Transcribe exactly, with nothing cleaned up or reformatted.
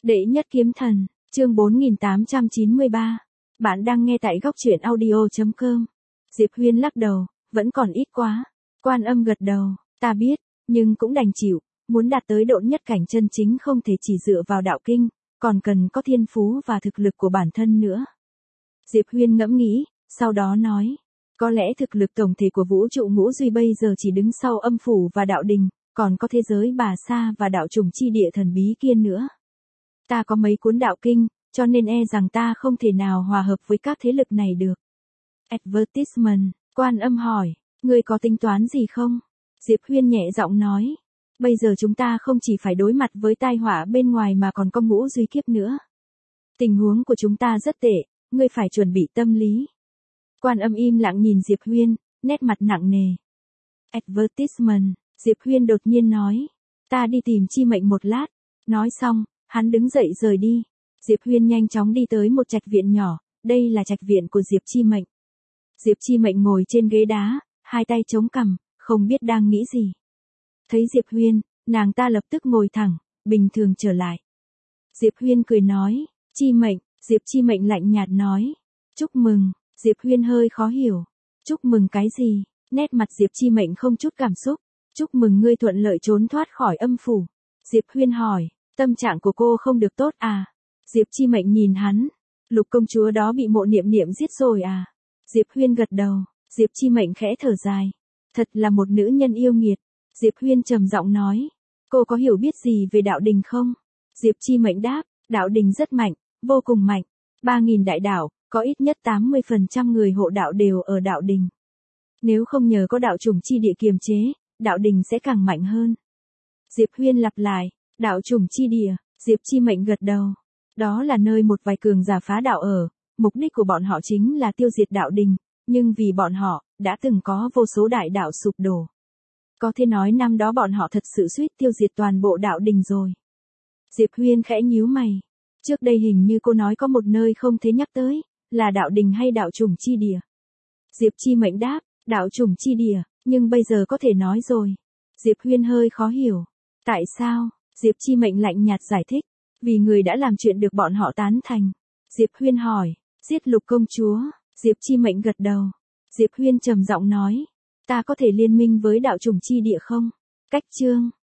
Đệ nhất kiếm thần, chương bốn nghìn tám trăm chín mươi ba. Bạn đang nghe tại góc truyện audio chấm com. Diệp Huyên lắc đầu, vẫn còn ít quá. Quan Âm gật đầu, ta biết, nhưng cũng đành chịu, muốn đạt tới độ nhất cảnh chân chính không thể chỉ dựa vào đạo kinh, còn cần có thiên phú và thực lực của bản thân nữa. Diệp Huyên ngẫm nghĩ, sau đó nói, có lẽ thực lực tổng thể của vũ trụ ngũ duy bây giờ chỉ đứng sau âm phủ và đạo đình, còn có thế giới bà sa và đạo trùng chi địa thần bí kia nữa. Ta có mấy cuốn đạo kinh, cho nên e rằng ta không thể nào hòa hợp với các thế lực này được. Advertisement, Quan Âm hỏi, ngươi có tính toán gì không? Diệp Huyên nhẹ giọng nói, bây giờ chúng ta không chỉ phải đối mặt với tai họa bên ngoài mà còn có ngũ duy kiếp nữa. Tình huống của chúng ta rất tệ, ngươi phải chuẩn bị tâm lý. Quan Âm im lặng nhìn Diệp Huyên, nét mặt nặng nề. Advertisement, Diệp Huyên đột nhiên nói, ta đi tìm Chi Mệnh một lát. Nói xong, hắn đứng dậy rời đi. Diệp Huyên nhanh chóng đi tới một trạch viện nhỏ, đây là trạch viện của Diệp Chi Mệnh. Diệp Chi Mệnh ngồi trên ghế đá, hai tay chống cằm, không biết đang nghĩ gì. Thấy Diệp Huyên, nàng ta lập tức ngồi thẳng, bình thường trở lại. Diệp Huyên cười nói, Chi Mệnh, Diệp Chi Mệnh lạnh nhạt nói, chúc mừng. Diệp Huyên hơi khó hiểu, chúc mừng cái gì? Nét mặt Diệp Chi Mệnh không chút cảm xúc, chúc mừng ngươi thuận lợi trốn thoát khỏi âm phủ. Diệp Huyên hỏi, tâm trạng của cô không được tốt à? Diệp Chi Mệnh nhìn hắn, Lục công chúa đó bị Mộ Niệm Niệm giết rồi à? Diệp Huyên gật đầu, Diệp Chi Mệnh khẽ thở dài, thật là một nữ nhân yêu nghiệt. Diệp Huyên trầm giọng nói, cô có hiểu biết gì về đạo đình không? Diệp Chi Mệnh đáp, đạo đình rất mạnh, vô cùng mạnh, ba nghìn đại đạo, có ít nhất tám mươi phần trăm người hộ đạo đều ở đạo đình. Nếu không nhờ có đạo trùng chi địa kiềm chế, đạo đình sẽ càng mạnh hơn. Diệp Huyên lặp lại, đạo trùng chi địa. Diệp Chi Mệnh gật đầu. Đó là nơi một vài cường giả phá đạo ở, mục đích của bọn họ chính là tiêu diệt đạo đình, nhưng vì bọn họ, đã từng có vô số đại đạo sụp đổ. Có thể nói năm đó bọn họ thật sự suýt tiêu diệt toàn bộ đạo đình rồi. Diệp Huyên khẽ nhíu mày. Trước đây hình như cô nói có một nơi không thấy nhắc tới, là đạo đình hay đạo trùng chi địa? Diệp Chi Mệnh đáp, đạo trùng chi địa, nhưng bây giờ có thể nói rồi. Diệp Huyên hơi khó hiểu. Tại sao? Diệp Chi Mệnh lạnh nhạt giải thích, vì người đã làm chuyện được bọn họ tán thành. Diệp Huyên hỏi, giết Lục công chúa. Diệp Chi Mệnh gật đầu. Diệp Huyên trầm giọng nói, ta có thể liên minh với đạo trùng chi địa không? Cách chương,